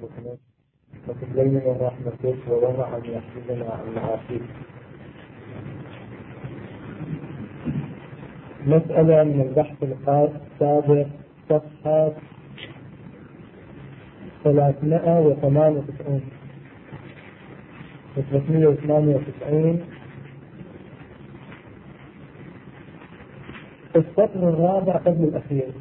رحمتك وتبين من رحمتك ووضع أن يحفظنا عن معاصيك. مسألة من البحث السابق صفحة 398 السطر الرابع قبل الأخير.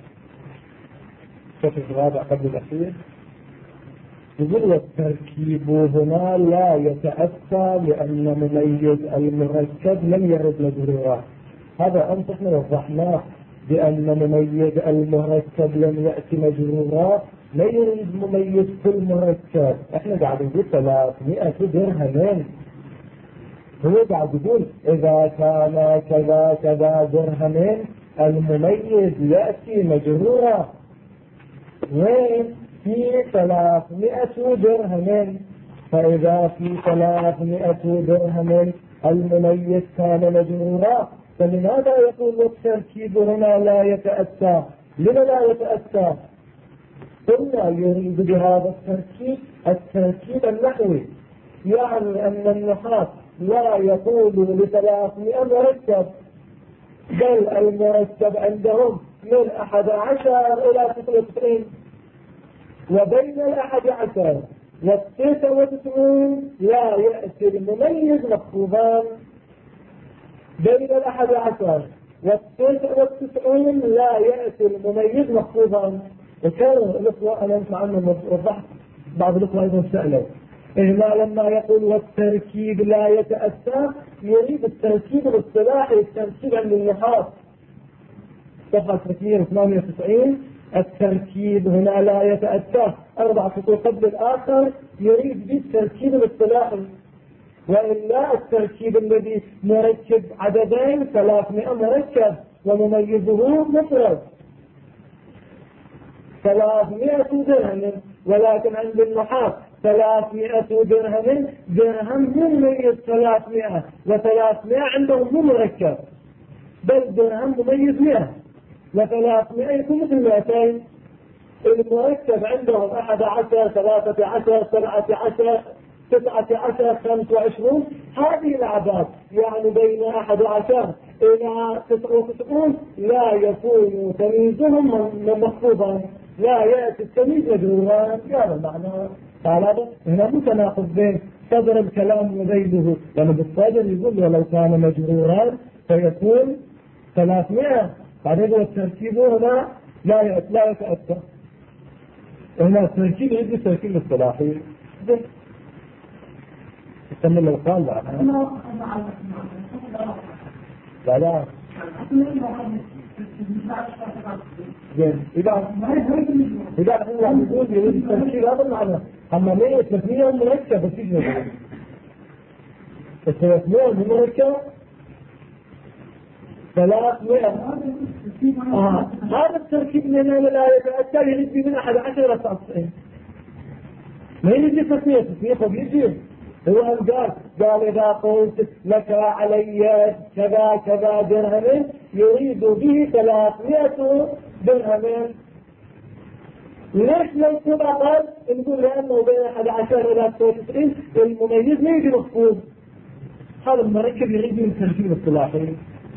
يقول والتركيب هنا لا يتأتى لأن مميز المركب لم يرد مجرورات. هذا أنت احنا وضحناه بأن مميز المركب لم يأتي مجرورات، لا يريد مميز كل مركب. احنا قاعد نقول 300 درهم، هو قاعد يقول إذا كان كذا كذا درهم المميز يأتي مجرورا. وين في 300 درهم، فإذا في 300 درهم المميز كان مجرورا، فلماذا يقول التركيب هنا لا يتأتى؟ لما لا يتأتى؟ قلنا يريد بهذا التركيب النحوي، يعني أن النحاة لا يقول ل300 مركب، بل المركب عندهم من 11 إلى 99، وبين 11 و99 لا يأتي المميز مخفوضان. بين 11 و99 لا يأتي المميز مخفوضا. وكانوا الأخوة أنا أنت عنه وضحت، بعض الأخوة أيضا سألوا هنا لما يقول والتركيب لا يتأتى يريد التركيب الاصطلاحي، التركيب عند النحاة صفحة 398. التركيب هنا لا يتأتى 4 سطور قبل الآخر يريد بالتركيب الاصطلاحي، وإلا التركيب الذي مركب عددين 300 مركب ومميزه مفرد 300 درهم، ولكن عند النحاة 300 درهم مميز 300 و300 عندهم مو مركب، بل درهم مميز 100 و300 يكون مثل 200. المركب عندهم 11 13 17 19 25 هذه الأعداد، يعني بين 11 إلى 99 لا يكون تمييزهم مخفوضا، لا يأتي التمييز مجرورا. هذا المعنى. قال هنا متناقض بين صدر الكلام وذيله، لأنه بالصدر يقول ولو كان مجرورا فيكون 300. بعدين التركيب هنا لا يتأتى. هنا التركيب يجي تركيب اصطلاحي. يكمل القال لا زين. إذا هو يقول يريد التركيب هذا المعنى. أما 100 مركب بس يجي 300 مركب 300. هذا التركيب من لا يتأتى يريد من 11 إلى 99، ما يجي 300 فبيجي. هو قال إذا قلت لك علي كذا كذا درهم يريد به 300 درهم. ليش لو كذا قال؟ نقول لأنه بين 11 إلى 99 المميز ما يجي مخفوض. هذا المركب يريد من التركيب الاصطلاحي.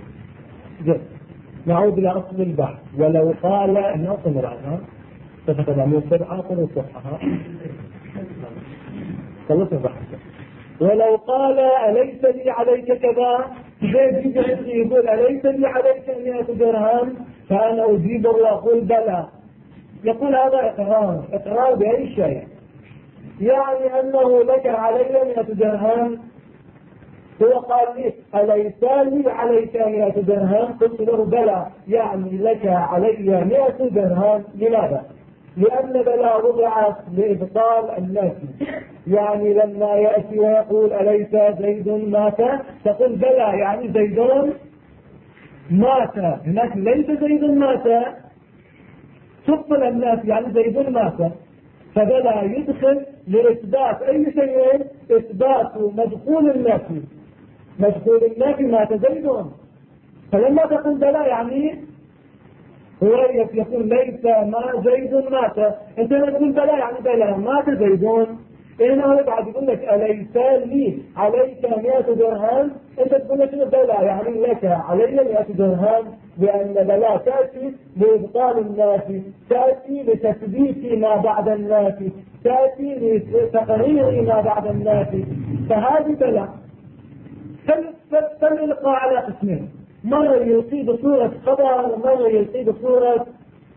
نعود إلى أصل البحث. ولو قال أن أصل عنها فتتبع 7 قلوا صحها خلص البحث. ولو قال أليس لي عليك كذا، زيد يقول أليس لي عليك 100 درهم، فأنا أجيبه وأقول بلى. يقول هذا إقرار بأي شيء، يعني أنه لك علي 100 درهم. هو قال لي أليس لي عليك 100 درهم، قلت له بلى، يعني لك علي 100 درهم. لماذا؟ لأن بلى وضعت لإبطال النفي، يعني لما يأتي ويقول أليس زيد مات تقول بلى يعني زيد مات، هناك ليس زيد مات تبطل النفي يعني زيد مات. فبلى يدخل لإثبات أي شيء، إثبات مدخول النفي. مدخول النفي مات زيد، فلما تقول بلى يعني هو يقول ليس ما زيد مات، انت تقول بلى يعني بلى مات زيدون. هنا هو بعد يقول لك أليس لي عليك 100 درهم، انت تقول لك بلى يعني لك علي 100 درهم، لأن بلى تأتي لإبطال النافي، تأتي لتثبيت ما بعد النافي، تأتي لتقرير ما بعد النافي، فهذه بلى. فالإلقاء على قسمين، مرة يلقي بصورة خبر ومرة يلقي بصورة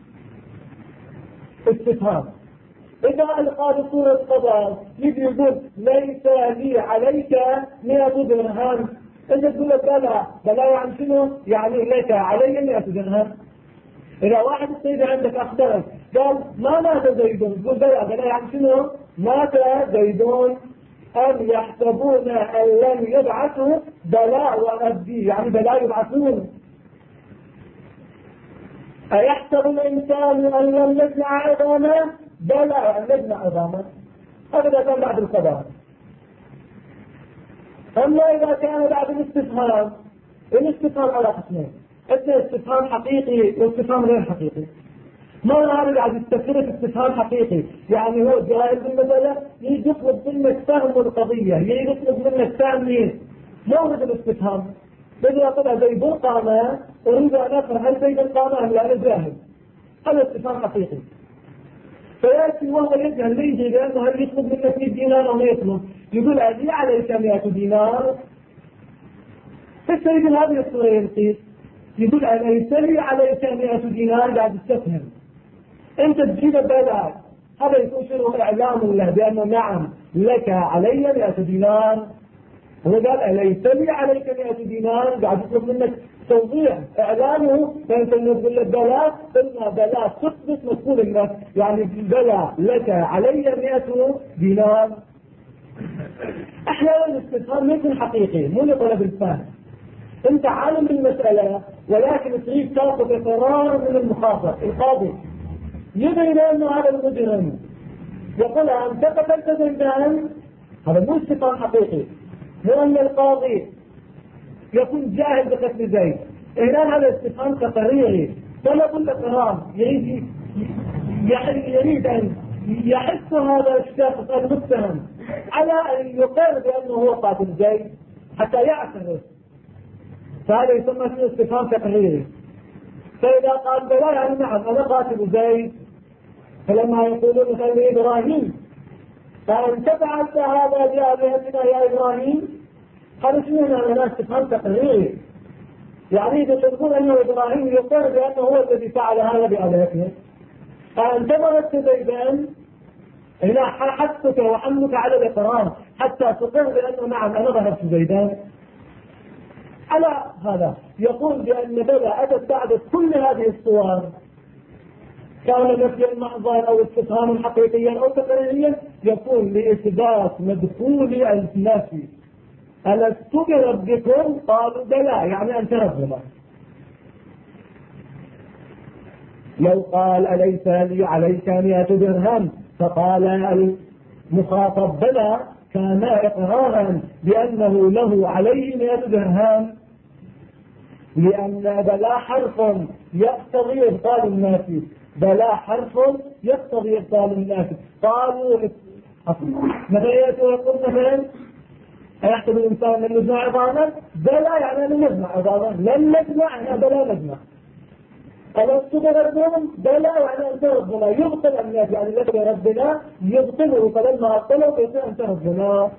استفهام. إذا ألقى بصورة خبر يجي يقول ليس لي عليك 100 درهم، أنت تقول لك بلى، بلى يعني شنو؟ يعني لك علي 100 درهم. إذا واحد السيد عندك أخبرك قال ما مات زيدون، تقول بلى، بلى يعني شنو؟ مات زيدون. أم يحسبون أن لم يبعثوا، بلى وربي يعني بلى يبعثون. أيحسب الإنسان أن لم نجمع عظاما، بلى أن نجمع عظاما. هذا كان بعد الخبر. أما إذا كان بعد الاستفهام، الاستفهام على قسمين، استفهام حقيقي واستفهام غير حقيقي. مرة هذا قاعد يستفسر استفهام حقيقي، يعني هو جاهز بالمسألة يطلب منك فهم القضية، يطلب منك فهم مين؟ مورد الاستفهام. بدي طلع زيد قامة، أريد أن أفهم هل زيد قامة أم لا، أنا جاهز. هذا استفهام حقيقي. فيأتي وهو يجهل ليجي لأنه هل يطلب منك 100 دينار أو ما يطلب؟ يقول لي عليك 100 دينار. فالسيد هذه الصورة يلقي يقول أليس لي عليك 100 دينار، قاعد يستفهم. أنت تجيب بلى، هذا يكون شنو؟ إعلام له بأنه نعم لك علي 100 دينار. هو قال أليس لي عليك 100 دينار، قاعد يطلب منك توضيح إعلامه. فأنت تقول لك بلى، قلنا بلى تثبت مفعول النفس، يعني بلى لك علي 100 دينار. أحيانا الاستفهام ما يكون حقيقي، مو لطلب الفهم. أنت عالم بالمسألة ولكن تريد تاخذ قرار من المخاطب القاضي، يبين أنه هذا المجرم يقول أنت قتلت زيدان، هذا مو استفهام حقيقي. مو أن القاضي يكون جاهل بقتل زيد، هنا هذا استفهام تقريري، طلب الإقرار، يريد أن يحث هذا الشخص المتهم على أن يقر بأنه هو قاتل زيد حتى يعترف، فهذا يسمى استفهام تقريري. فإذا قال بلى يعني نعم أنا قاتل زيد، فلما يقولون مثلا إبراهيم فأنت فعلت هذا بآلهتنا يا إبراهيم، هذا شنو أنا استفهام تقريري، يعني إذا تقول أنه إبراهيم يقر بأنه هو الذي فعل هذا بآلهتنا، فأنت ضربت زيدان، هنا حثك وحملك على الإقرار حتى تقر بأنه نعم أنا ضربت زيدان. على هذا يقول بأن بلى أتت بعد كل هذه الصور، كان نفيا محضا أو استفهاما حقيقيا أو تقريريا، يكون لإثبات مدخول النفي. ألست بربكم؟ قالوا بلى يعني أنت ربنا. لو قال أليس لي عليك 100 درهم، فقال المخاطب بلى، كان إقرارا بأنه له عليه 100 درهم، لأن بلى حرف يقتضي إبطال النافي، بلى حرف يقتضي إبطال النافي. قالوا مثلا يقول مثلا أيحسب الإنسان لن نجمع عظاما، بلى يعني لن نجمع عظاما، لن نجمع يعني بلى نجمع. ألست بربهم؟ بلى يعني أنت ربنا، يبطل النافي يعني لك ربنا يبطله، فلما أبطله كيف أنت ربنا.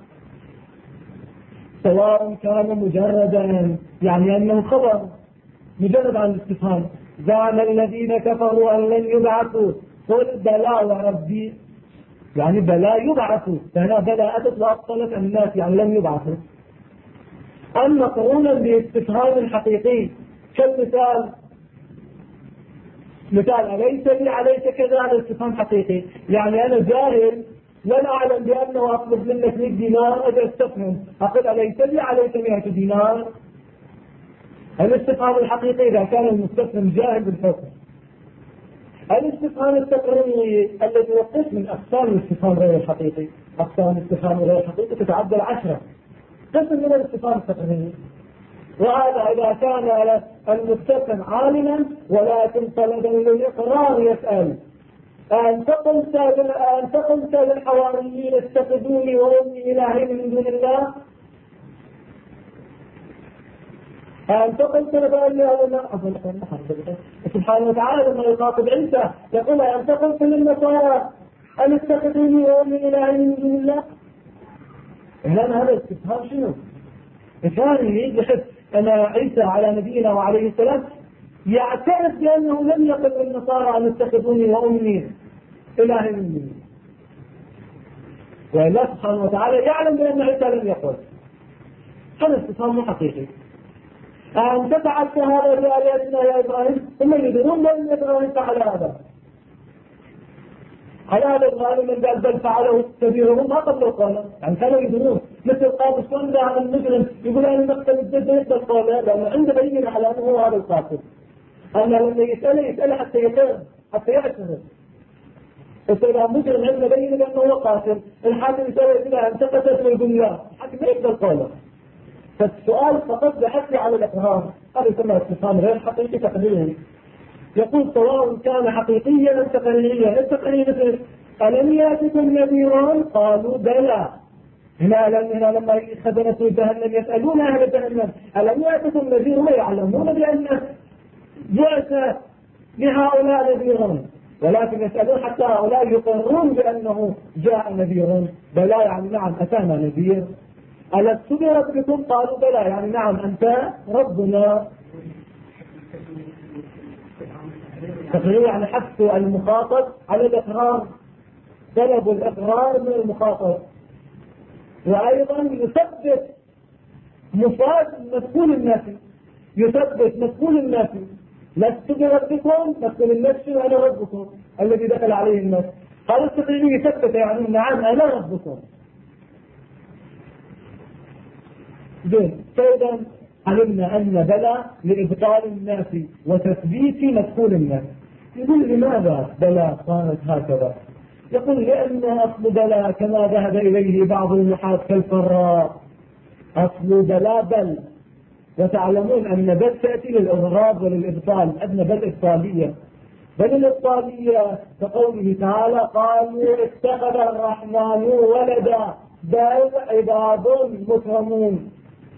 سواء كان مجردا يعني أنه خبر مجرد عن الاستفهام، زعم الذين كفروا أن لن يبعثوا، قل بلى وربي يعني بلى يبعثوا، فهنا بلى أتت وأبطلت الناس يعني لن يبعثوا. أما قرونا باستفهام حقيقي كالمثال، مثال أليس لي عليك كذا، هذا استفهام حقيقي، يعني أنا جاهل ولا أعلم بأنه أطلب منك 100 دينار، أجي أستفهم أقول أليس لي عليك 100 دينار. الاستفهام الحقيقي إذا كان المستفهم جاهل بالحكم. الاستفهام التقريري الذي هو قسم من أقسام الاستفهام غير الحقيقي، أقسام الاستفهام غير الحقيقي تتعدى 10 قسم من الاستفهام التقريري، وهذا إذا كان المتقن عالما ولكن طلبا للإقرار يسأل أنت قلت للحواريين اتخذوني وأمي إلهين من دون الله؟ أنت قلت لبأني أولا سبحانه وتعالى لما يخاطب عيسى يقول أنت قلت للنصارى أن اتخذوني وأمي إلهين من دون الله؟ إذن هذا الاستفهام شنو؟ الثاني بحث أن عيسى على نبينا وعليه السلام يعترف بأنه لم يقل للنصارى أن اتخذوني وأمي إلهين من دون الله، والله سبحانه وتعالى يعلم بأن عيسى لم يقل. هذا استفهام حقيقي. أنت فعلت هذا بآلهتنا يا إبراهيم؟ ثم يدرون بأن إبراهيم فعل هذا. على هذا الغالب من قال بل فعله كبيرهم ما قبل القول، يعني كانوا يدرون مثل القاضي شلون عن المجرم يقول أنا مقتل الجد يقبل قوله لأنه عنده بينة على أنه هو هذا القاتل. أما لما يسأله حتى يقر حتى يعتذر. فإذا مجرم عنده بينة بأنه هو قاتل، الحاكم يسأله يقول أنت قتلت ويقول لا، الحاكم ما يقبل قوله. فالسؤال فقط بحثي على الإقرار، هذا يسمى استفهام غير حقيقي تقديري. يقول سواء كان حقيقيا أم تقريريا. التقرير مثل ألم يأتكم نذير؟ قالوا بلى. هنا لما خزنة جهنم يسألون أهل جهنم ألم يأتكم نذير؟ ويعلمون بأن جاء لهؤلاء نذير، ولكن يسألون حتى هؤلاء يقرون بأنه جاء نذير. بلى يعني نعم أتانا نذير. ألست بربكم؟ قالوا بلى يعني نعم أنت ربنا. تقرير يعني حث المخاطب على الإقرار، طلب الإقرار من المخاطب، وأيضا يثبت مفاد مدخول النفي، يثبت مدخول النفي. لست بربكم مدخول النفي وأنا ربكم الذي دخل عليه النفي. هذا التقرير يثبت يعني نعم أنا ربكم. فإذا علمنا أن بلى لإبطال النافي وتثبيت مدخول النافي. يقول لماذا بلى صارت هكذا؟ يقول لأن أصل بلى كما ذهب إليه بعض النحاة كالفراء أصل بلى بل، وتعلمون أن بل تأتي للإضراب وللإبطال، أدنى بل إبطالية. بل الإبطالية كقوله تعالى قالوا اتخذ الرحمن ولدا بل عباد مكرمون.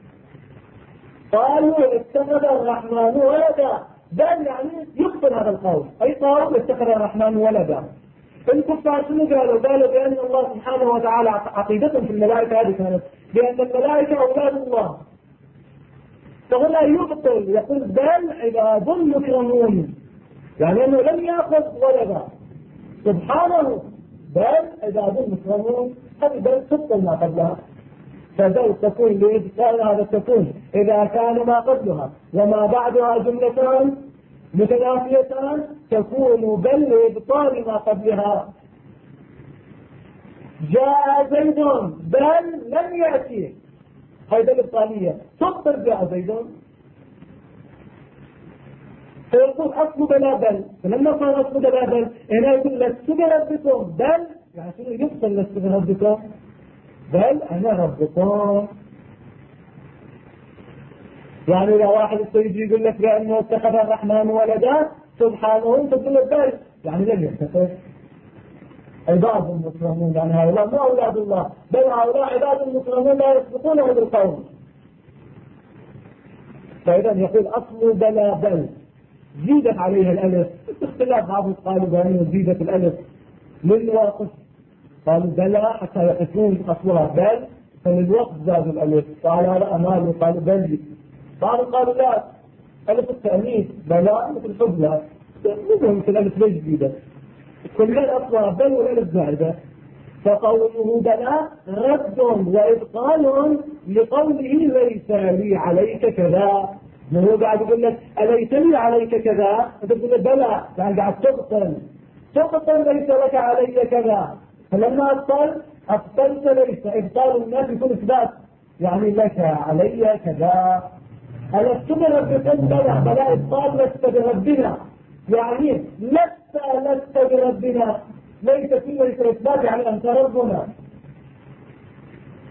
قالوا اتخذ الرحمن ولدا بل يعني يقبل هذا القول، أي قالوا اتخذ الرحمن ولدا. الكفار شنو قالوا؟ قالوا بأن الله سبحانه وتعالى عقيدتهم في الملائكة هذه كانت بأن الملائكة أولاد الله، فهنا يبطل يقول بل عباد مكرمون، يعني أنه لم يأخذ ولدا سبحانه بل عباد مكرمون. هذه بل تبطل ما قبلها، فبل تكون لإبطال هذا تكون إذا كان ما قبلها وما بعدها جملتان متنافيتان تكون بل لإبطال ما قبلها. جاء زيد بل لم يأتي، هذه الإبطالية تبطل جاء زيد. فيقول أصل بلا بل، فلما صار أصل بلا بل هنا يقول لست بربكم بل يعني شنو يبطل لست بربكم بل أنا ربكم. يعني إذا واحد يجي يقول لك بأنه اتخذ الرحمن ولدا سبحانه تقول له بل يعني لم يتخذ عباد مكرمون، يعني هؤلاء مو أولاد الله بل هؤلاء عباد مكرمون لا يسبقونه بالقول. فإذا يقول أصل بلا بل زيدت عليها الألف، باختلاف بعض قالوا بأنه زيدت الألف للواقف، قالوا بلا حتى يقفون أصلها بل فللوقت زادوا الألف، قال هذا أمال وقالوا بل. بعض قالوا لا ألف التأنيث بلا مثل حبلى مثل الألف ليش جديدة كلها أصلها بل والألف زائدة. فقوله بلا رد وإبطال لقوله ليس لي عليك كذا. ما هو قاعد يقول لك أليس لي عليك كذا، أنت تقول بلا يعني قاعد تبطل ليس لك علي كذا. فلما أبطلت ليس إبطال الناس يكون إثبات يعني لك علي كذا. ألست بربكم بلا إبطال لست بربنا، يعني لست بربنا ليس إثبات يعني أنت ربنا.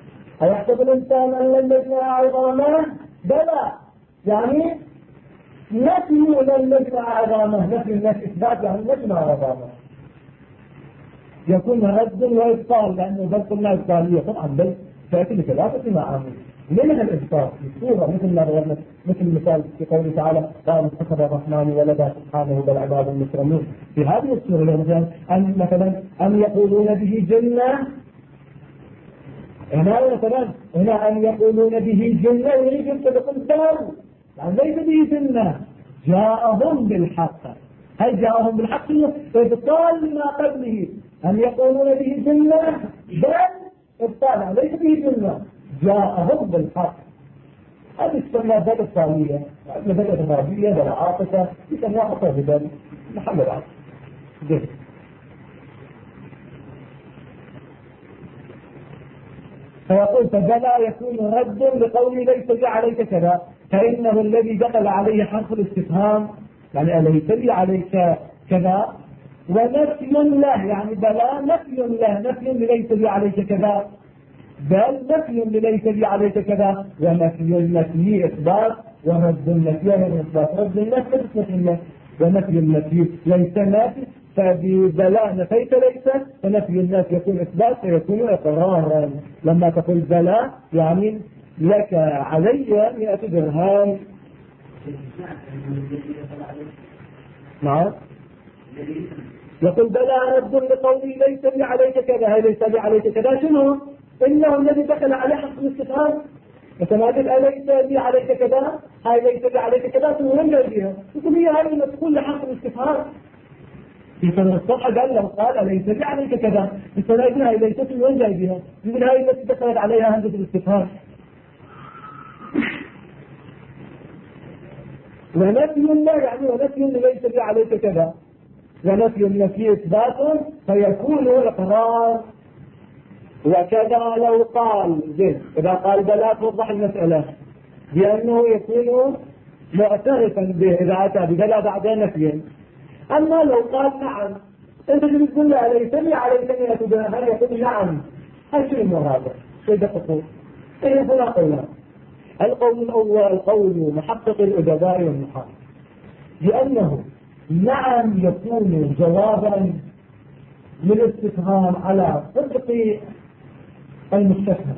أيحسب الإنسان أن لن نجمع عظامه بلى يعني نفي لن نجمع عظامه، نفي الناس إثبات يعني نجمع عظامه، يكون رد وإبطال، لأنه بل قلنا إبطالية طبعا، بل تأتي بثلاثة معاني. منها الإبطال الصورة، مثل ما ضربنا مثل مثال في قوله تعالى قال اتخذ الرحمن ولدا سبحانه بل عباد مكرمون. في هذه الصورة مثلا أن يقولون به جنة، هنا أن يقولون به جنة يريد أن تكون دار، يعني ليس به جنة، جاءهم بالحق. هل جاءهم بالحق؟ إبطال ما قبله، أن يقولون به جنة بل إبطال ليس به جنة، جاءهم بالحق. هذه تسمى بل الثانية، بل الغربية بل عاطفة، يسمى عاطفة بل محل العاطفة. فيقول فبلا يكون رد لقول ليس لي عليك كذا، فإنه الذي دخل عليه حرف الاستفهام يعني أليس لي عليك كذا، ونفي له يعني بلا نفي له، نفي ليس لي عليك كذا، بل نفي ليس لي عليك كذا، ونفي النفي إثبات، ورد النفي إثبات، رد النفي إثبات، ونفي النفي ليس نافي، فبلا نفيت ليس، فنفي الناس يكون إثبات فيكون إقرارا. لما تقول بلا يعني لك علي 100 درهم. نعم، يقول بلا رد لقولي ليس لي عليك كذا، هي ليس لي عليك كذا شنو؟ إنه الذي دخل عليه حق الاستفهام، مثلا أليس لي عليك كذا، هاي ليس لي عليك كذا وين جايبها؟ يقول هي هاي اللي تقول لحق الاستفهام. في سنة الصبح قال له قال ليس لي عليك كذا، السنة هاي ليست من وين جايبها؟ يقول هاي التي دخلت عليها همزة الاستفهام. ونفي الله يعني ونفي ليس لي عليك كذا، ونفي النفي إثبات فيكون إقرار. وكذا لو قال زين، إذا قال بلا توضح المسألة بأنه يكون معترفا به إذا أتى ببلا بعد نفي. أما لو قال نعم، أنت تقول له ليس لي عليك 100 درهم، هل يقول نعم؟ هل شيء مرادف؟ شيء تقول؟ إيه هنا قولان. القول الأول قول محقق الأدباء والنحاة، لأنه نعم يكون جوابا للاستفهام على صدق المستفهم.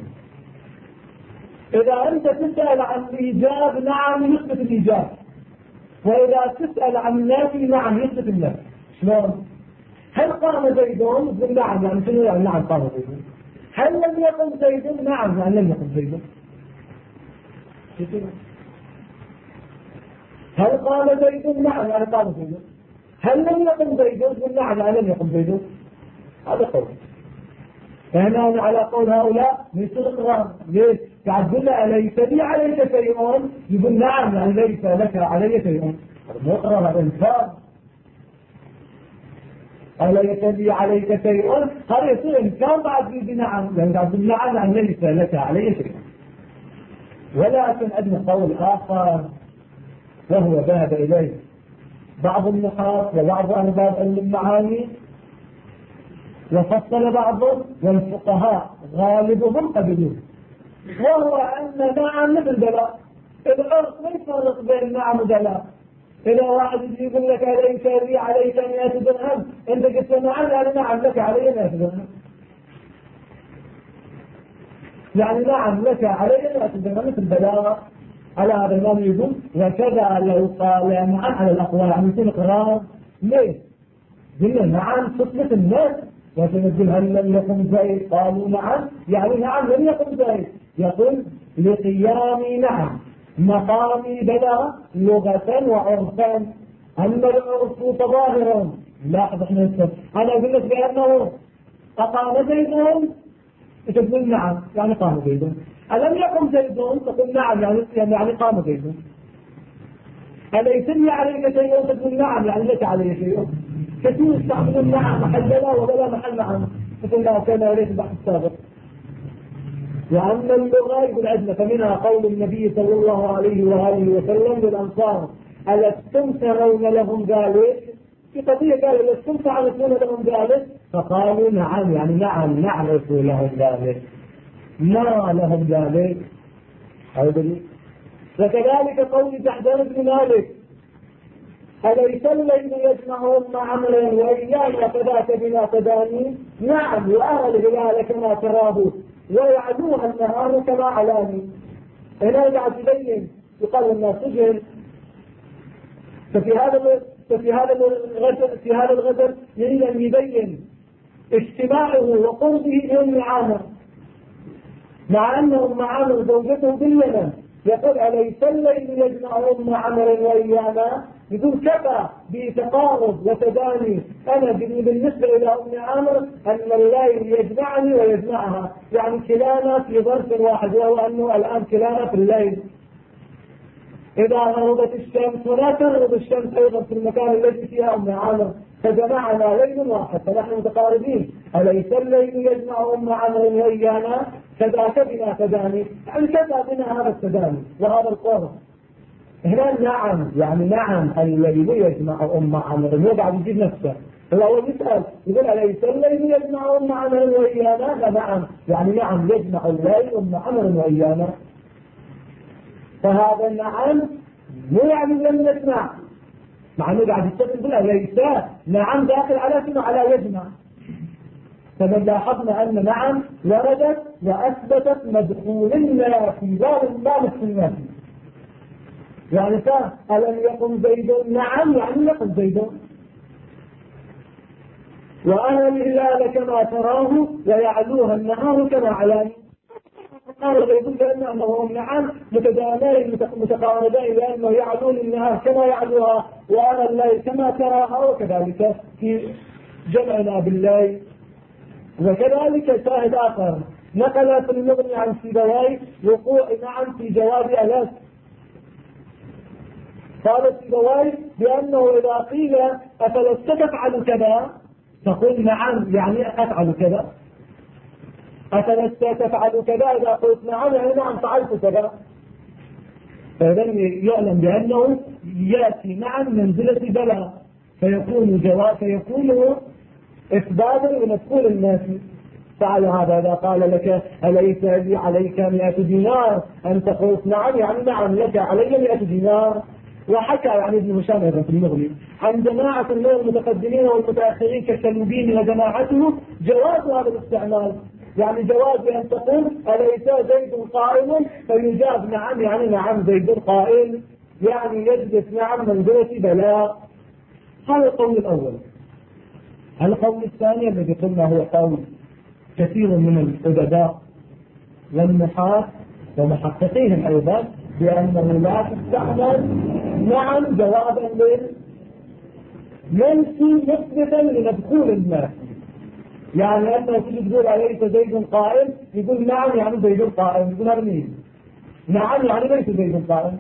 إذا أنت تسأل عن الإيجاب نعم يثبت الإيجاب، وإذا تسأل عن النافي نعم يثبت النافي. شلون؟ هل قام زيدون؟ تقول نعم، يعني شنو يعني نعم قام زيدون؟ هل لم يقم زيدون؟ نعم، يعني لم يقم زيدون. هل قام زيدون؟ نعم، يعني قام زيدون. هل لم يقم زيدون؟ تقول نعم، يعني لم يقم زيدون. هذا قول. فهنا على قول هؤلاء مثل القرآن. ليش؟ يقول له أليس لي عليك شيء؟ يقول نعم، يعني ليس لك علي شيء. مو قرآن، هذا إنكار. أليس لي عليك شيء؟ هذا يصير إنكار بعد بنعم، يعني يقول نعم يعني ليس لك علي شيء. ولكن أدنى قول آخر وهو ذهب إليه بعض النحاة وبعض أرباب علم المعاني، وفصل بعضهم والفقهاء غالبهم قبلوه، وهو أن نعم مثل بلاء. العرف ما يفرق بين نعم وبلاء. إذا واحد يقول لك أليس لي عليك 100 درهم، أنت قلت نعم يعني نعم لك علي 100 درهم، يعني نعم لك علي 100 درهم مثل بلاء. على هذا النوع يقول وكذا لو قال نعم على الأقوال عن يكون إقرار. ليه؟ قلنا نعم تثبت الناس، لكن يقول هل لم يقم زيد؟ قالوا نعم، يعني نعم لم يقم زيد. يقول لقيامي نعم مقامي بلا لغة وعرفا، أما العرف تظاهر. لاحظ احنا أنا أقول لك بأنه أقام زيدون تقول نعم يعني قام زيدون، ألم يقم زيدون تقول نعم يعني قام زيدون. أليس لي عليك شيء تقول نعم يعني لك علي شيء. كثير يستعملون نعم محل بلا وبلا محل نعم، مثل ما كان يريد البحث السابق. وأن اللغة يقول عندنا فمنها قول النبي صلى الله عليه وآله وسلم للأنصار ألستم ترون لهم ذلك؟ في قضية قال ألستم تعرفون لهم ذلك؟ فقالوا نعم، يعني نعم نعرف لهم ذلك. ما لهم ذلك؟ وكذلك قول جحدان بن مالك أليس الليل يجمعهم مع عمر وإيانا فذاك بنا تداني؟ نعم، وأرى الهلال كما تراه ويعلوها النهار كما علاني. هنا قاعد يبين، يقال الناس سجن. في هذا الغدر يريد أن يبين اجتماعه وقربه بأم عامر، مع أن أم عامر زوجته باليمن. يقول أليس الليل يجمع أم عامر وإيانا؟ يقول كفى بتقارب وتداني أنا بالنسبة إلى أم عامر أن الليل يجمعني ويجمعها، يعني كلانا في ظرف واحد، وهو أنه الآن كلانا في الليل. إذا غربت الشمس ولا تغرب الشمس أيضا في المكان الذي فيها أم عامر، فجمعنا ليل واحد فنحن متقاربين. أليس الليل يجمع أم عامر وإيانا؟ كذاك بنا تداني، يعني كذا بنا هذا التداني وهذا القرب. هنا نعم، يعني نعم الليل يجمع أم عامر، مو قاعد يجيب نفسه، هو يسأل يقول أليس الليل يجمع أم عامر وإيانا؟ لا نعم، يعني نعم يجمع الليل أم عامر وإيانا. فهذا نعم مو يعني لم نسمع، مع انه قاعد يستخدم بالله ليس نعم داخل على شنو؟ على يجمع. فمن لاحظنا ان نعم وردت واثبتت مدخولنا في باب المال في الناس. يعني ألم يقم زيد؟ نعم يعني يقم زيد. وأنا الهلال كما تراه ويعلوها النهار كما علاني. هذا يقول بأنهم نعم متدانين متقاربين، لأنه يعلون النهار كما يعلوها وأرى الليل كما تراها، وكذلك في جمعنا بالليل. وكذلك شاهد آخر نقل في المغني عن سيبويه وقوع نعم في جواب ألست. قال سيبويه بأنه إذا قيل أفلست تفعل كذا تقول نعم يعني أفعل كذا، أفلست تفعل كذا إذا قلت نعم يعني نعم فعلت كذا. فإذا يعلم بأنه يأتي نعم منزلة بلى، فيكون جواب، فيكون إثباتا لمدخول الناس. فعلى هذا إذا قال لك أليس لي عليك 100 دينار أنت قلت نعم يعني نعم لك علي 100 دينار. وحكى يعني ابن هشام في المغني عن جماعة من المتقدمين والمتأخرين كالكلبين وجماعته جواز هذا الاستعمال، يعني جواز أن تقول أليس زيد قائم فيجاب نعم يعني نعم زيد قائم، يعني يجلس نعم منزلة بلاء. هذا القول الأول. القول الثاني الذي قلنا هو قول كثير من الأدباء والنحاة ومحققيهم أيضا بأنه لا تستعمل نعم جوابا للمنفي مثبتا لمدخول الناس. يعني أنه تجي تقول أليس زيد قائم يقول نعم يعني زيد قائم، يقول هذا مين؟ نعم يعني ليس زيد قائم.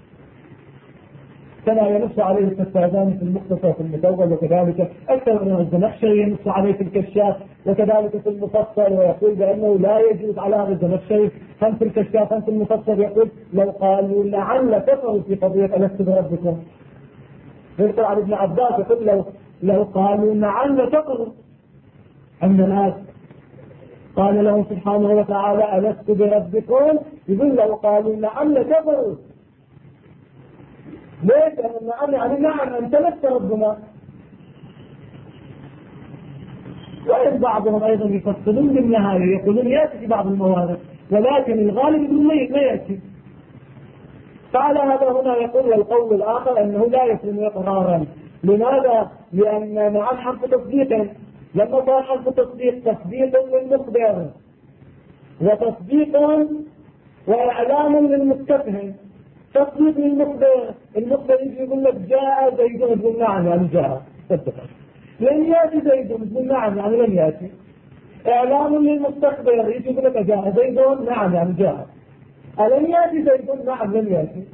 كما ينص عليه الكشافان في المختصر في المتوغل، وكذلك أكثر من الزمخشري ينص عليه في الكشاف، وكذلك في المفصل ويقول بأنه لا يجوز على هذا الزمخشري. هم في الكشاف هم في المفصل يقول لو قالوا لعل كفروا في قضية ألست بربكم. يذكر عن ابن عباس يقول لو قالوا لعل كفروا عند الناس قال لهم سبحانه وتعالى ألست بربكم، يقول لو قالوا لعل كفروا. ليش؟ لأن يعني نعم أنت لست ربنا. وإن بعضهم أيضا يفصلون بالنهاية يقولون يأتي في بعض الموارد، ولكن الغالب يقول ما يأتي. فعلى هذا هنا يقول القول الآخر أنه لا يكون إقرارا. لماذا؟ لأن نعم حرف تصديق، لما صار حرف تصديق للمخبر وتصديق وإعلام للمستفهم. تصديق للمخبر، المخبر يجي يقول لك جاء زيد يقول نعم يعني جاء، لن يأتي زيد يقول نعم يعني لن يأتي. إعلام للمستخبر يجي يقول لك جاء زيد نعم يعني جاء، ألن يأتي زيد نعم لن يأتي.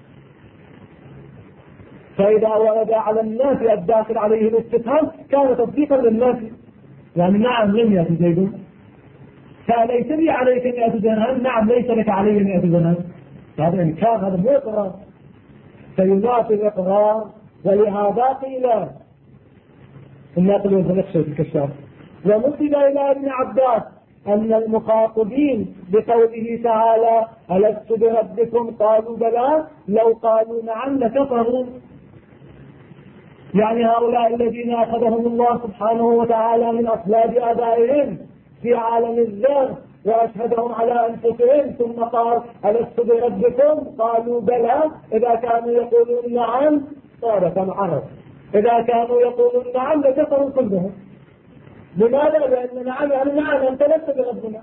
فإذا ورد على الناس الداخل عليه الاستفهام كان تصديقا للناس، يعني نعم لن يأتي زيد. فليس لي عليك 100 درهم، نعم ليس لك علي 100 درهم. هذا إنكار، هذا مو إقرار، فينافي الإقرار. ولهذا قيل الناقل والزمخشري في الكشاف ونسب إلى ابن عباس أن المخاطبين بقوله تعالى ألست بربكم قالوا بلى لو قالوا نعم لكفروا. يعني هؤلاء الذين أخذهم الله سبحانه وتعالى من أصلاب آبائهم في عالم الذر وأشهدهم على أنفسهم ثم قال ألست بربكم قالوا بلى، إذا كانوا يقولون نعم صار كم عرب، إذا كانوا يقولون نعم لكفروا كلهم. لماذا؟ لأن نعم يعني نعم أنت لست بربنا.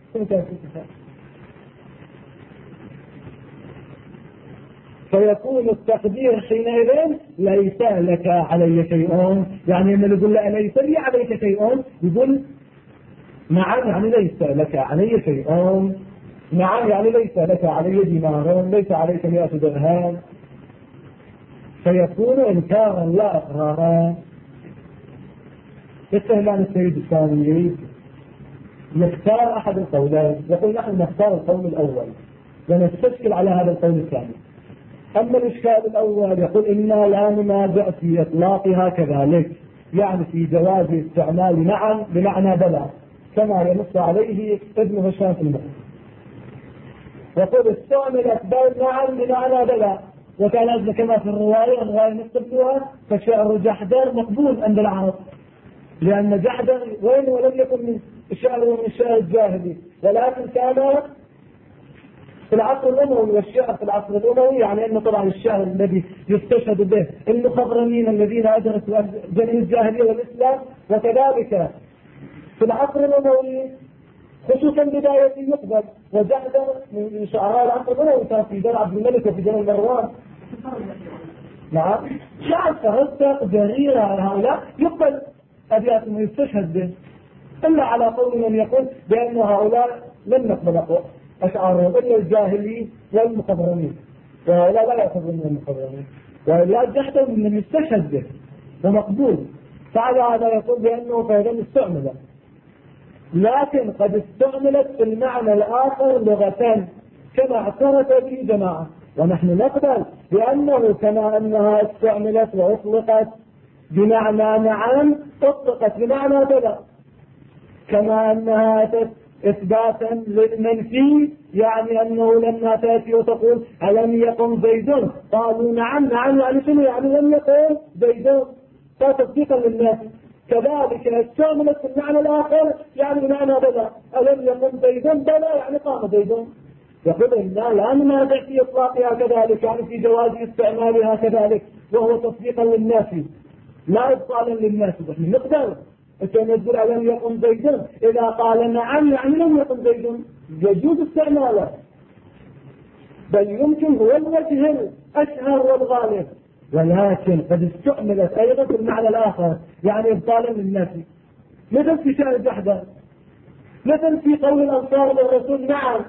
فيكون التقدير حينئذ ليس لك علي شيء، يعني من يقول له ليس لي عليك شيء يقول نعم يعني ليس لك علي شيء، نعم يعني ليس لك علي دينار، ليس عليك 100 درهم، فيكون إنكارا لا إقرارا. استهلال السيد الثاني يختار أحد القولين، يقول نحن نختار القول الأول ونستشكل على هذا القول الثاني. أما الإشكال الأول يقول إنا لا ننازع في إطلاقها كذلك، يعني في جواز استعمال نعم بمعنى بلى كما ينص عليه ابن هشام في المخ. يقول استعملت بل نعم بمعنى بلى، وكان كما في الرواية نستبدلها فشعر جحدر مقبول عند العرب، لأن جحدر وين ولم يكن من الشعر ومن الشعر الجاهلي، ولكن كان في العصر الأموي، والشعر في العصر الأموي يعني أنه طبعا الشعر الذي يستشهد به المخضرمين الذين أدرسوا جميع الجاهلية والإسلام، وكذلك في العصر الأموي خصوصا بداية يقبل، وجحدر من شعراء العصر الأموي كان في دار عبد الملك وفي دار مروان. نعم شعر فرصة جريرة على هؤلاء يقبل أبياتهم يستشهد به، إلا على قول من يقول بأن هؤلاء لم نقبل أشعارهم إلا الجاهلي والمخضرمين، وهؤلاء لا يأخذون من المخضرمين، ولا جحدر من يستشهد به ومقبول. فعلى هذا يقول بأنه فعلا استعمل، لكن قد استعملت في المعنى الآخر لغتان كما اعترف به جماعة، ونحن نقبل بأنه كما أنها استعملت وأطلقت بمعنى نعم أطلقت بمعنى بلى، كما أنها أتت إثباتا للمنفي، يعني أنه لما تأتي وتقول ألم يقم زيد قالوا نعم، نعم يعني شنو؟ يعني لم يقم زيد، فتصديقا للناس. كذلك استعملت في المعنى الآخر يعني بمعنى بلى، ألم يقم زيد بلى يعني قام زيد. يقول إنا لا ننازع في إطلاقها كذلك، يعني في جواز استعمالها كذلك، وهو تصديقا للناس لا إبطالا للناس. نحن نقدر نقول ألم يقم زيد، إذا قال نعم يعني لم يقم زيد يجوز استعماله، بل يمكن هو الوجه الأشهر والغالب، ولكن قد استعملت أيضا في المعنى الآخر يعني إبطالا للناس، مثل في شعر جحدر، مثل في قول الأنصار للرسول نعم.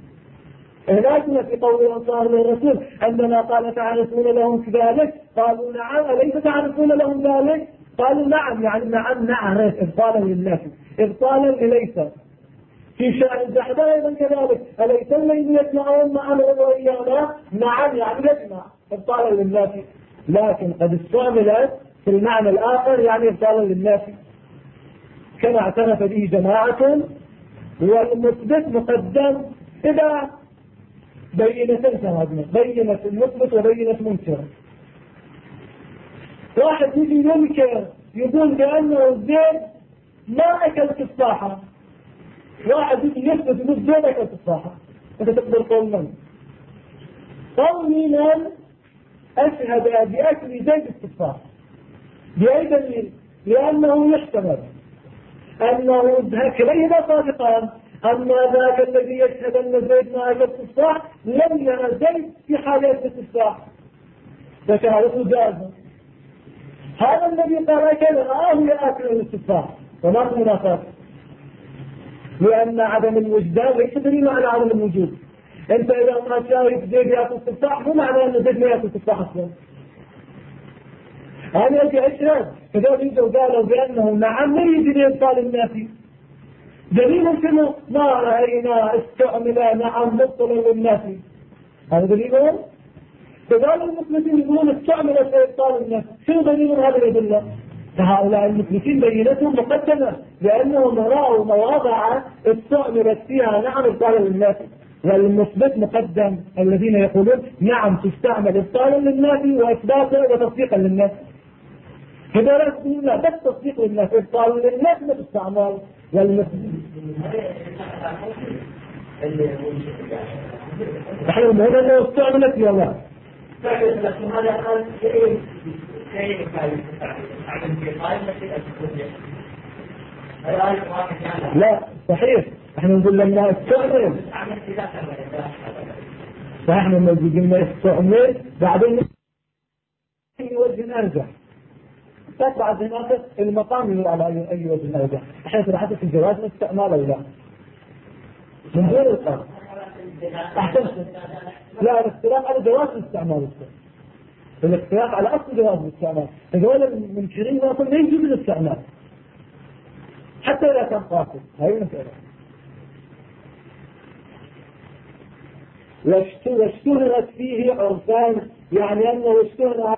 هناك في قول الأنصار للرسول عندما قال تعرفون لهم كذلك قالوا نعم أليس تعرفون لهم ذلك؟ قالوا نعم يعني نعم نعرف، إبطالا للناس إبطالا لليس. في شعر جحدر أيضا كذلك أليس الذين يسمعون ما أمر وإيانا؟ نعم يعني يسمع إبطالا للناس، لكن قد استعملت في المعنى الآخر يعني إبطالا للناس كما اعترف به جماعة. والمثبت مقدم إذا بينة المثبت وبينة منكر. واحد يجي ينكر يقول بأنه زيد ما أكل تفاحة، واحد يجي يثبت يقول زيد أكل تفاحة، أنت تقدر قول من؟ قولي من أشهد بأكل زيد التفاح بأي دليل؟ لأنه يحتمل أنه كليهما صادقان، أما ذاك الذي يشهد أن زيد ما أكل التفاح لم يرى زيد في حالة التفاح فشهادته جازمة. هذا الذي قال كذا رآه يأكل التفاح وما في منافاة، لأن عدم الوجدان ليس دليل على عدم الوجود. أنت إذا ما شاهد زيد يأكل التفاح مو معنى أن زيد ما يأكل التفاح أصلا. أنا أجي أشهد فذول يجوا قالوا بأنه نعم لا يجري لإبطال النافي، دليل شنو؟ ما رأينا استعمل نعم مبطلا للنافي، هذا دليلهم. فقال المثبتين يقولون استعمل في إبطال النافي، شنو دليل هذا يدل؟ فهؤلاء المثبتين بينتهم مقدمة لأنهم رأوا مواضع استعملت فيها نعم إبطالا للنافي، والمثبت مقدم الذين يقولون نعم تستعمل إبطالا للنافي وإثباتا وتصديقا للنافي. كذا لا تقول لا بس تصديق للناس، إبطال للناس بالاستعمال والمثل. نحن هنا لو استعملت يا الله لا صحيح. احنا نقول لنا استعمل صحيح، لما قلنا استعمل بعدين وجه ارجح تطلع هناك المقام على اي وجه ارجح، حيث راح في الجواز الاستعمال او لا من غير القرض. احسنت. لا الاختلاف على جواز الاستعمال، الاختلاف على اصل جواز الاستعمال. هذول المنكرين اصلا لا يجوز الاستعمال حتى اذا كان قاصد. هاي المساله. واشتهرت فيه عرفان، يعني انه اشتهر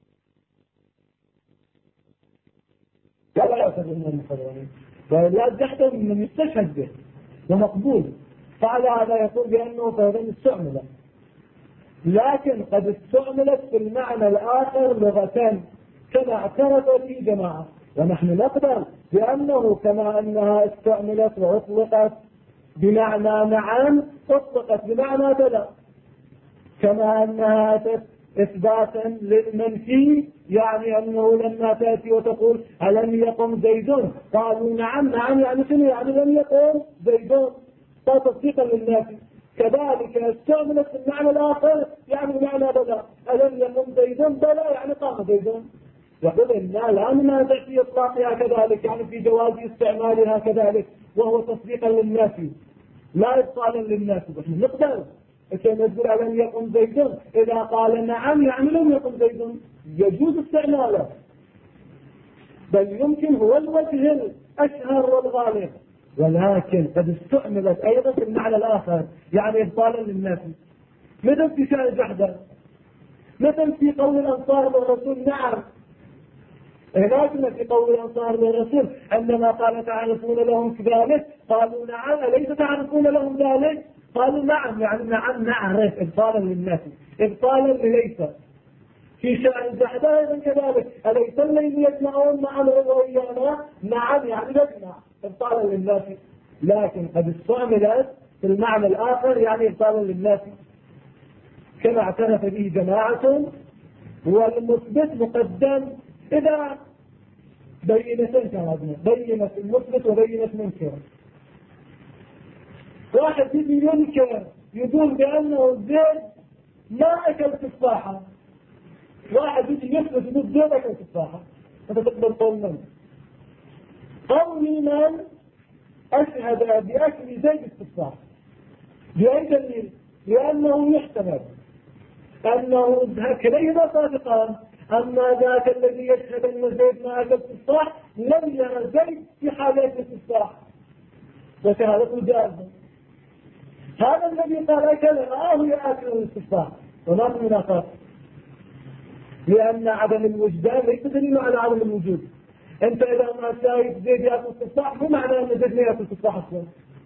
لا يعتبر من المحرمين ولا تحته من يستشهد به ومقبول، فعلى هذا يقول بانه فهذا استعمل، لكن قد استعملت في المعنى الاخر لغتان كما اعترف في جماعه، ونحن نقبل بانه كما انها استعملت واطلقت بمعنى نعم اطلقت بمعنى بلى، كما انها اتت اثباتا للمنفي، يعني انه لما تاتي وتقول الم يقم زيد قالوا نعم نعم يعني شنو؟ يعني لم يقم زيد، تصديقا للناس. كذلك استعملت المعنى الاخر يعني بمعنى بلى، الم يقم زيد بلى يعني قام زيد. يقول إننا لا ننازع في إطلاقها كذلك، يعني في جواز استعمالها كذلك، وهو تصديقا للناس لا إبطالا للناس. نحن نقدر كما تقول ألم يقم زيد، إذا قال نعم يعني لم يقم زيد يجوز استعماله، بل يمكن هو الوجه الأشهر والغالب، ولكن قد استعملت أيضا في المعنى الآخر يعني إبطالا للناس، مثل في شأن جحدا، مثل في قول الأنصار والرسول نعم. هناك في قول الأنصار للرسول عندما قال تعرفون لهم ذلك قالوا نعم أليس تعرفون لهم ذلك؟ قالوا نعم يعني نعم نعرف، إبطالا للناس إبطالا لليس. في شأن الزحف أيضا كذلك، أليس الذين يجمعون معنا وإيانا؟ نعم يعني نجمع، إبطالا للناس. لكن قد استعملت في المعنى الآخر يعني إبطالا للناس، كما اعترف به جماعة. والمثبت مقدم إذا بينتين كان بينت المثبت وبينت منكر. واحد يجي ينكر يقول بأنه زيد ما أكل تفاحة، واحد يجي يثبت يقول زيد أكل تفاحة، أنت تقبل قول من؟ قول من أشهد بأكل زيد التفاح بأي دليل؟ لأنه يحتمل أنه كليهما صادقان، أما ذاك الذي يشهد أن زيد ما أكل التفاح لم يرى زيد في حالات التفاح وشهادته جائزة. هذا الذي قال أكل رآه يأكل التفاح وما في مناقضة، لأن عدم الوجدان ليس دليل على عدم الوجود. أنت إذا ما شايف زيد يأكل التفاح مو معناه أن زيد ما يأكل التفاح أصلا.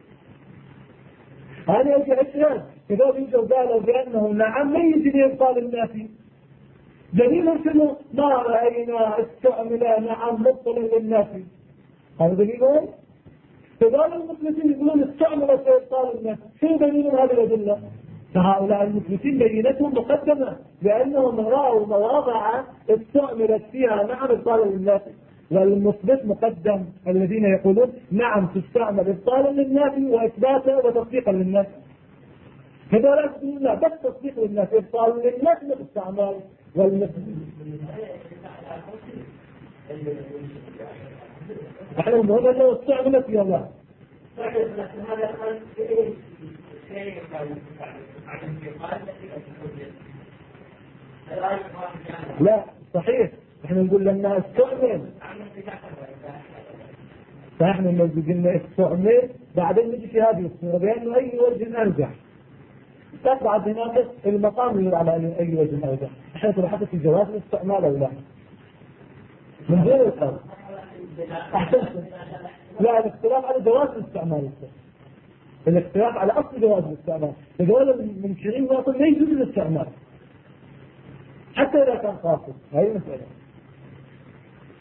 أنا أجي أشهد إذا يجوا قالوا بأنه نعم ما يجري يقال النافي، دليل شنو؟ ما رأينا استعمل نعم مبطلا للنافي، هذا دليل. فقال المثبتين يقولون استعمل استئصال النافي، شو دليل هذه الأدلة؟ فهؤلاء المثبتين بينتهم مقدمة لأنهم رأوا مواضع استعملت فيها نعم إبطالا للنافي، والمثبت مقدم الذين يقولون نعم تستعمل إبطالا للنافي وإثباتا وتصديقا للنافي. هذا لا بس تصديق للنافي، إبطال للنافي بالاستعمال والمثبت. احنا هنا لو استعملت يا الله لا صحيح. احنا نقول لنا استعمل، فاحنا لما قلنا استعمل بعدين نجي في هذه الصورة بأنه أي وجه أرجح تطلع هناك المقام على أي وجه أرجح، حيث حدث في جواز الاستعمال أو لا من غير القرض. أحسنت. لا الاختلاف على جواز الاستعمال، الاختلاف على أصل جواز الاستعمال. فقال المنكرين واصل لا يجوز الاستعمال حتى إذا كان قاصد. هاي المسألة.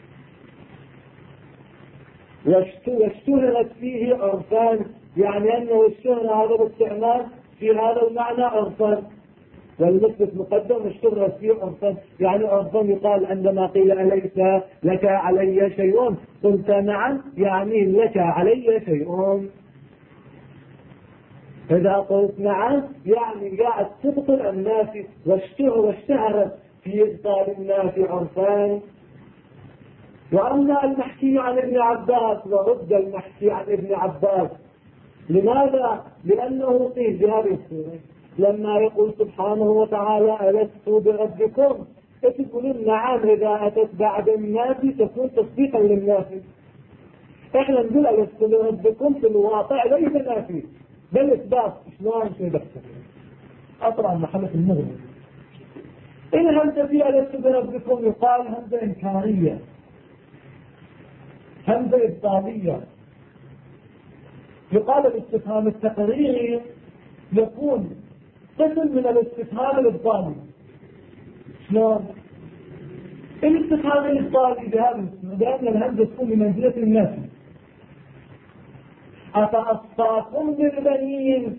واشتهرت فيه عرفان، يعني أنه اشتهر هذا الاستعمال في هذا المعنى عرفان، والمثبت مقدم اشتهرت فيه عرفان، يعني عرفان يقال عندما قيل أليس لك علي شيء قلت نعم، يعني لك علي شيء. إذا قلت نعم يعني قاعد تبطل النافي، واشتهرت في إبطال النافي عرفان. وأما المحكي عن ابن عباس ورد المحكي عن ابن عباس، لماذا؟ لأنه قيل بهذه الصورة لما يقول سبحانه وتعالى ألست بربكم، تقولون نعم إذا أتت بعد النافي تكون تصديقا للنافي. احنا نقول ألست بربكم في الواقع ليس نافي بل إثبات. شلون شو بحثه أطلع محلة المغرب. إن همزة في ألست بربكم يقال همزة إنكارية، همزة إبطالية. يقال الاستفهام التقريري يكون قسم من الاستفهام الإبطالي. شلون؟ الاستفهام الإبطالي بهذا بأن الهمزة تكون بمنزلة النفي. أفأصفاكم بالبنين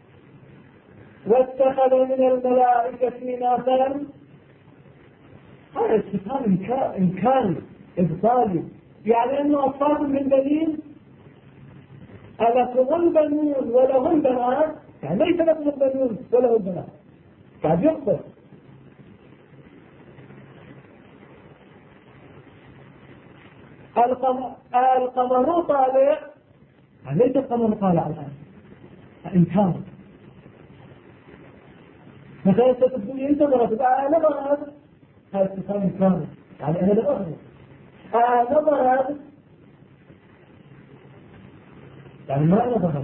واتخذ من الملائكة إناثا، هذا استفهام إنكاري إبطالي، يعني أنه أصفاكم بالبنين ألكم البنون وله البنات، يعني ليس لكم البنون وله البنات، قاعد يقصر. القمر طالع، يعني ليس القمر طالع الآن، إنكار. مثلا تقول لي أنت ضربت أنا ضربت، هذا استفهام إنكار، يعني أنا لا أضرب. أنا ضربت يعني ما أنا ضربت،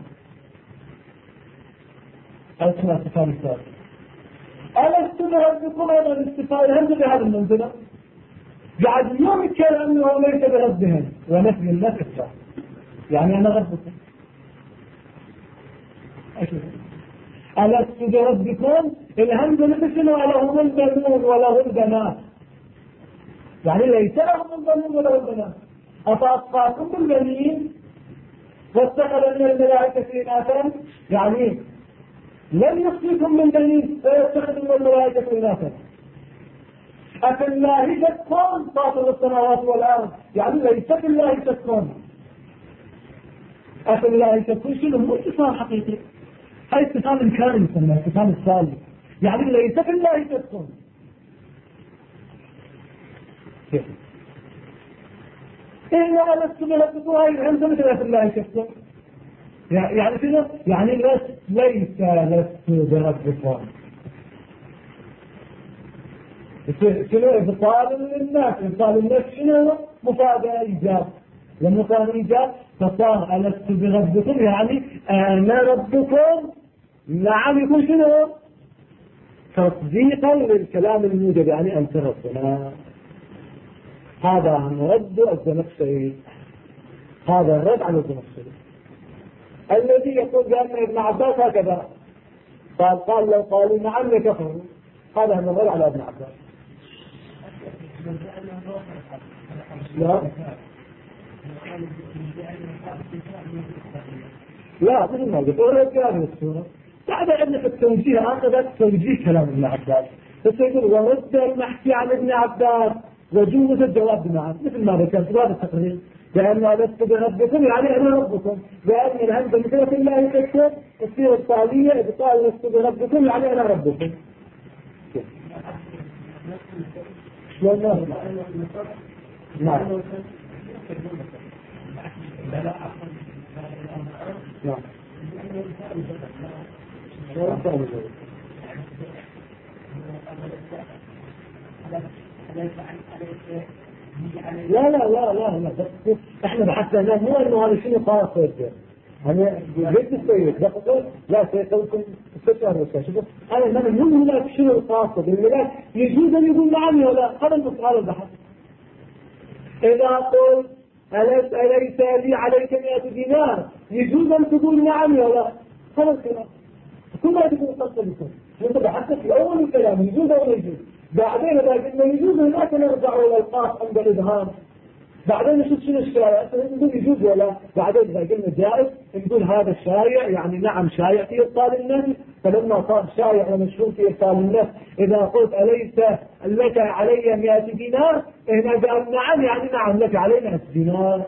هذا اسمه استفهام إنكار. ألست بربكم أيضا الاستفهام الهمزة بهذا المنزلة، قاعد اليوم يتكلم أنه ليس بربهم ونفي النفي إثبات، يعني أنا ربكم. ألست بربكم الهمزة مثل لهم البنون وله البنات، يعني ليس لهم البنون وله البنات. أفأصفاكم بالبنين واتخذ من الملائكة إناثا، يعني لم يصفكم من بنين ويتخذ من الملائكة إناثا. أفي الله شك فاطر السماوات والأرض، يعني ليس في الله شك. أفي الله شك شنو هو استفهام حقيقي، هاي استفهام إنكاري يسمى استفهام الصالح، يعني ليس في الله شك. إيه لست بربكم، هاي الهمزة مثل في الله شك، يعني شنو؟ يعني ليس لست بربكم. شنو إبطال للناس؟ إبطال الناس شنو؟ مفادة إيجاب، لما كان إيجاب فصار ألست بربكم يعني أنا ربكم. نعم يكون شنو؟ تصديقا للكلام الموجب، يعني أنت ربنا. هذا عن رد الزمخشري، هذا الرد عن الزمخشري الذي يقول بأن ابن عباس هكذا قال لو قالوا نعم لكفروا. هذا من الرد على ابن عباس. لا مثل ما قلت ولا كلام السورة بعد أن في التوجيه أخذت توجيه كلام ابن عباس، بس يقول ورد المحكي عن ابن عباس وجوز الجواب بنعم، مثل ما ذكرت بهذا التقرير لأن لست بربكم يعني أنا ربكم، لأن الهمزة مثل الله تكتب تصير التالية إبطال لست بربكم يعني أنا ربكم. نعم لا لا لا لا لا بس احنا بحثنا هنا مو انه هذا شنو قاصد، انا جيت السيد لا سيقولكم استشعر شوفوا انا مو هناك شنو القاصد الملاك يجوز ان يقول نعم ولا، هذا المسألة البحث. اذا قلت أليس لي عليك 100 دينار يجوز ان تقول نعم ولا، هذا الكلام كل ما تقول قصة بكم انت بحثت في اول الكلام يجوز او يجوز، بعدين اذا قلنا يجوز هناك نرجع الى القاص عند الابهام، بعدين نشوف شنو الشائع، نقول يجوز ولا، بعدين إذا قلنا جائز نقول هذا الشائع يعني نعم شائع في إبطال النفي. فلما صار شائع ومشهور في إبطال النفي إذا قلت أليس لك علي 100 دينار، هنا قال نعم يعني نعم لك علي 100 دينار.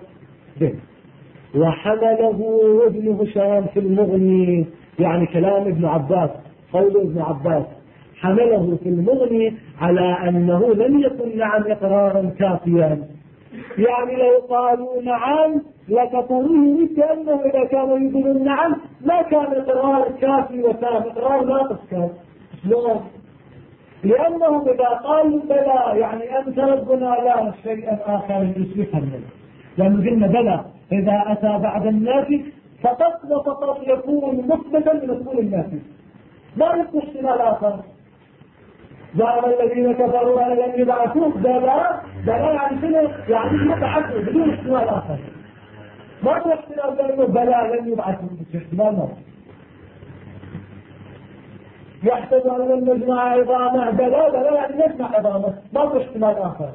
وحمله ابن هشام في المغني، يعني كلام ابن عباس، قول ابن عباس حمله في المغني على أنه لم يكن نعم إقرارا كافيا. يعني لو قالوا نعم لكفروه، كأنه إذا كانوا يقولون نعم ما كان إقرار كافي وكان إقرار ناقص كان. شلون؟ لأنه إذا قالوا بلى يعني أنت ربنا لا شيئا آخر يشبه منه، لأنه قلنا بلى إذا أتى بعد النافي فقط وفقط يكون مثبتا لمفعول النافي، ما يكون احتمال آخر. زعم الذين كفروا أن لم يبعثوه، بلى يعني شنو؟ يعني يبعثوا بدون احتمال آخر، ما هو احتمال بأنه بلى لم يبعثوا، احتمال ما يحتاج أن نجمع عظامه، بلى يعني نجمع عظامه، ما هو احتمال آخر.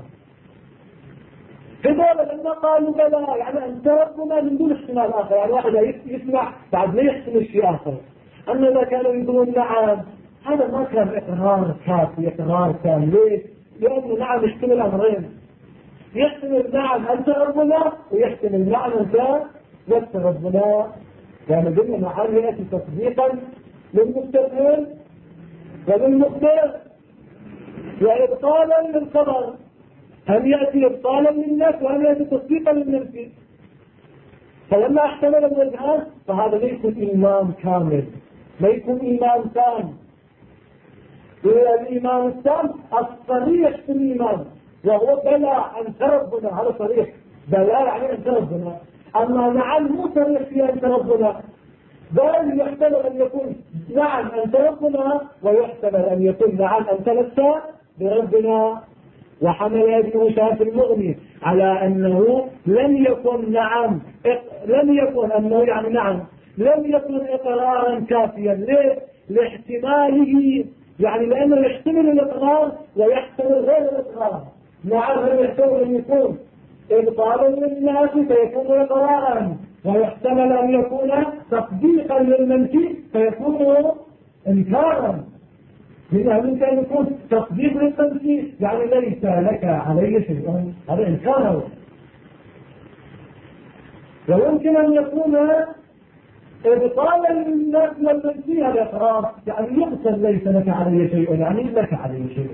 هذول لما قالوا بلى يعني أنت ربنا من دون احتمال آخر، يعني واحد يسمع بعد ما يحتمل شيء آخر. أما إذا كانوا يقولون نعم هذا ما كان إقرار كافي، إقرار كان. ليه؟ لأنه نعم يحتمل أمرين، يحتمل نعم أنت ربنا، ويحتمل نعم أنت لست ربنا. يعني قلنا نعم يأتي تصديقا للمستقبل وللمخبر وإبطالا للخبر، هل يأتي إبطالا للنفس وهل يأتي تصديقا للنفس. فلما احتمل الوجهان فهذا ليس إيمان كامل، ليس إيمان تام. الإيمان التام الصريح في الإيمان وهو بلى أنت ربنا، هذا صريح، بلى يعني أنت ربنا. أما نعم مو صريح في أنت ربنا، بل يحتمل أن يكون نعم أنت ربنا ويحتمل أن يكون نعم أنت لست بربنا. وحمل ابن هشام في المغني على أنه لم يكن نعم، لم يكن أنه يعني نعم لم يكن إقرارا كافيا. ليه؟ لاحتماله، يعني لأنه يحتمل الإقرار ويحتمل غير الإقرار. نعم هل يحتمل أن يكون إبطالا للناس فيكون إقرارا، ويحتمل أن يكون تصديقا للمنفي فيكون إنكارا. من كان يكون تصديق للتنفيذ يعني ليس لك علي شيء، هذا إنكاره. ويمكن أن يكون إبطالا للناس والمنفي، هذا إقرار يعني يبطل ليس لك علي شيء، يعني لك علي شيء،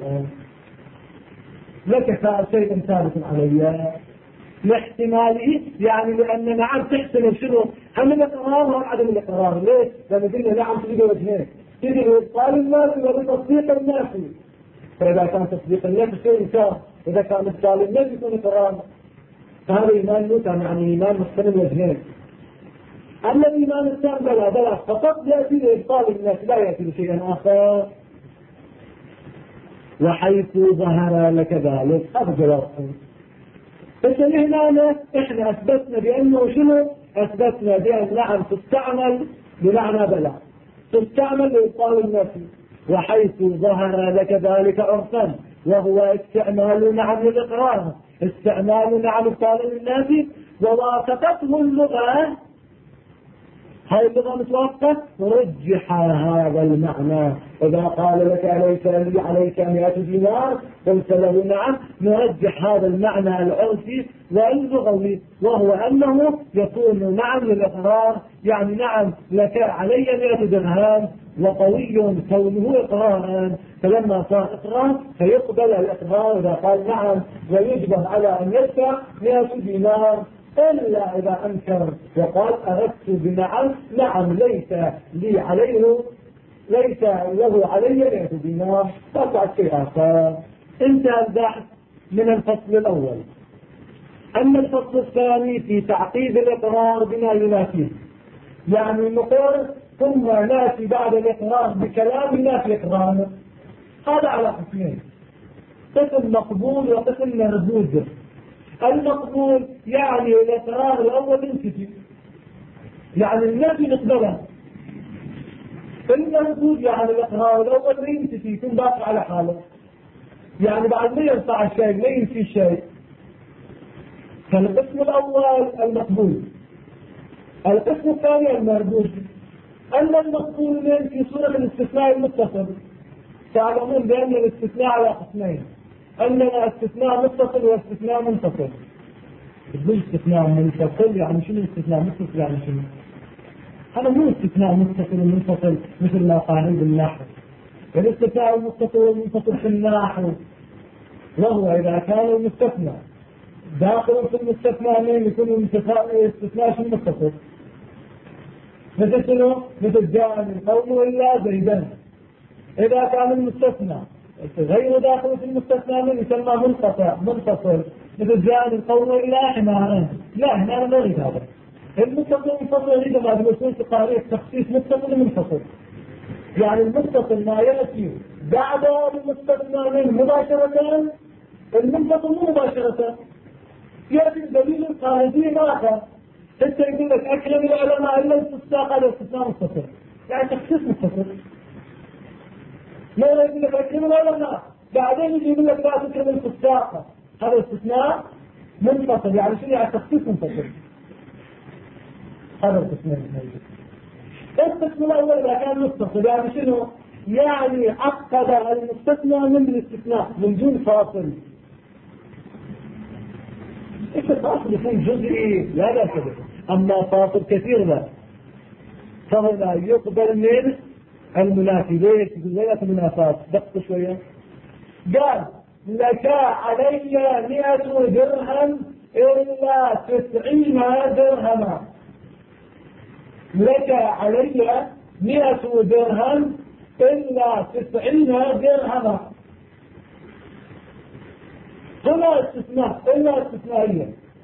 لك شيء ثابت علي لاحتماله، يعني لأن نعم تحتمل شنو؟ هم الإقرار وهم عدم الإقرار. ليش؟ لأن قلنا نعم تجد وجهين، تجد إبطال الناس وبتصديق الناس. فإذا كان تصديق الناس شيء إنكار، إذا كان إبطال الناس يكون إقرار. فهذا إيمان متام، يعني إيمان محتمل وجهين. أما الإيمان التام بلا فقط يأتي لإبطال الناس لا يأتي لشيء آخر. وحيث ظهر لك ذلك هذا جوابهم. بس هنا احنا اثبتنا بانه شنو؟ اثبتنا بان نعم تستعمل بمعنى بلا، تستعمل لإبطال النفي. وحيث ظهر لك ذلك عرفا وهو استعمال نعم للإقرار، استعمال نعم إبطال للنفي، ووافقته اللغة، هاي اللغة متوافقة، رجح هذا المعنى. إذا قال لك أليس لي عليك 100 دينار قلت له نعم، نرجح هذا المعنى العرفي واللغوي، وهو أنه يكون نعم للإقرار، يعني نعم لك علي 100 درهم، وقوي كونه إقرارا. فلما صار إقرار فيقبل الإقرار إذا قال نعم، ويجبر على أن يدفع 100 دينار، إلا إذا أنكر وقال أردت بنعم، نعم ليس لي عليه، ليس له علي 100 دينار، فقط شيء آخر. انتهى البحث من الفصل الأول. أما الفصل الثاني في تعقيد الإقرار بما ينافيه، يعني نقول ثم ناتي بعد الإقرار بكلام ينافي إقراره. هذا على قسمين، قسم مقبول وقسم مردود. المقبول يعني الإقرار الأول ينتفي، يعني النفي نقبله. المردود يعني الإقرار الأول ينتفي، يكون باقي على حاله، يعني بعد ما ينفع الشيء ما ينفي الشيء. فالقسم الأول المقبول. القسم الثاني المردود. أما المقبول من في صورة الاستثناء المتصل، تعلمون بأن الاستثناء على قسمين، أننا استثناء متصل واستثناء منفصل. تقول استثناء منفصل يعني شنو؟ استثناء متصل يعني شنو؟ هذا مو استثناء متصل ومنفصل مثل ما قالوا بالنحو. الاستثناء المتصل والمنفصل في النحو وهو إذا كان المستثنى داخل في المستثنى من يكون الاستثناء شنو متصل؟ مثل شنو؟ مثل جاء من قوم إلا زيدا. إذا كان المستثنى غير داخل في المستثنى من يسمى منفصل مثل جاء من قوم إلا حمارا. لا هنا ما نريد هذا. المتصل منفصل يريد ما بالوصول تقارير تخصيص متصل ومنفصل. يعني المتصل ما يأتي بعد المستثنى منه مباشرة، المنفصل مو مباشرة. يأتي دليل خارجي آخر حتى يقول لك أكرم العلماء إلا الاستثناء هذا استثناء متصل، يعني تخصيص متصل. لا يقول لك أكرم العلماء بعدين يجي يقول لك لا تكرم الاستثناء هذا استثناء منفصل، يعني شو يعني تخصيص منفصل. هذا القسم الموجود. القسم الأول إذا كان متصل يعني شنو؟ يعني عقد المستثنى من الاستثناء من دون فاصل. إيش الفاصل يكون جزئي لا لا كذا، أما فاصل كثير لا، فهنا يقبل من المنافي. ليش؟ يقول لك منافات دقق شوية. قال لك علي 100 درهم إلا 90 درهما. لك علي 100 درهم إلا 90 درهما. هنا استثناء إلا استثنائية.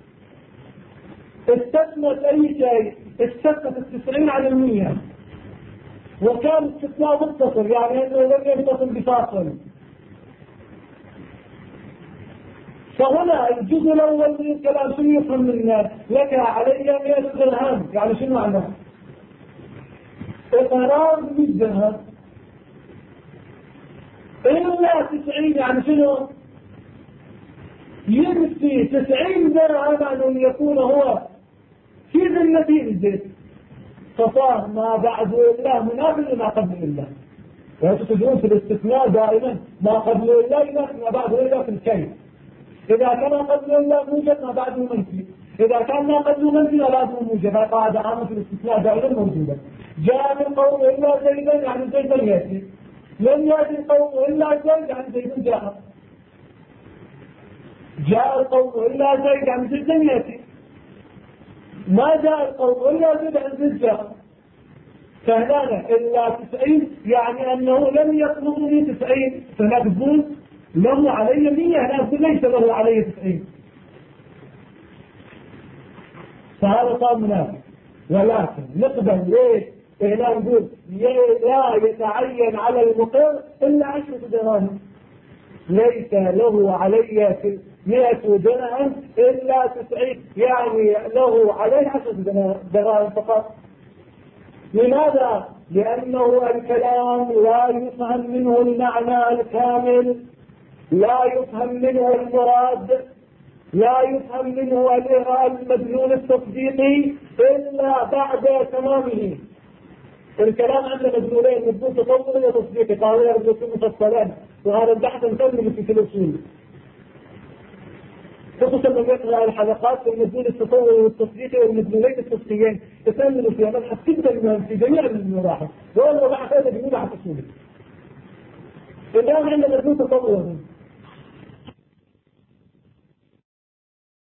استثنت أي شيء، استثنت 90 على 100، وكان استثناء متصل يعني أنه لم يتصل بفاصل. فهنا الجزء الأول من الكلام شنو يفهم منه؟ لك علي 100 درهم يعني شنو معناه؟ إقرار 100 درهم إلا 90 يعني شنو؟ ينفي 90 درهم عن أن يكون هو في ذمته الزيت، فصار ما بعد الله منافي لما قبل الله. وأنتم تدرون في الاستثناء دائما ما قبل الله ينافي ما بعد الله في الكيف. إذا كان قبل الله موجب ما بعده منفي، إذا كان ما قبله منفي ما بعده موجب. قاعدة عامة في الاستثناء دائما موجودة. جاء القوم إلا زيدا يعني زيدا يأتي، لم يأتي القوم إلا زيد يعني زيد جاء. جاء القوم إلا زيد يعني زيد لم يأتي، ما جاء القوم إلا زيد يعني زيد جاء. فهنا إلا 90 يعني أنه لم يطلب مني 90، فنقول له علي 100، نقول ليس له علي 90. فهذا صار منافق. ولكن نقبل ليش؟ هنا نقول لا يتعين على المقر إلا 10 دراهم. ليس له علي 100 درهم إلا 90، يعني له عليه 10 دراهم فقط. لماذا؟ لأنه الكلام لا يفهم منه المعنى الكامل، لا يفهم منه المراد، لا يفهم منه المدلول التصديقي إلا بعد تمامه. الكلام عندنا مدلولين، مدلول تطوري وتصديقي، قالوا يرجو مفصلان، وهذا البحث نكمل في الأصول. خصوصا لما يقرأ الحلقات في المدلول التطوري والتصديقي والمدلولين التصديقيين تكملوا فيها مبحث جدا في جميع المراحل، وهو المباحث هذا بيقول عن أصوله. الآن عندنا مدلول تطوري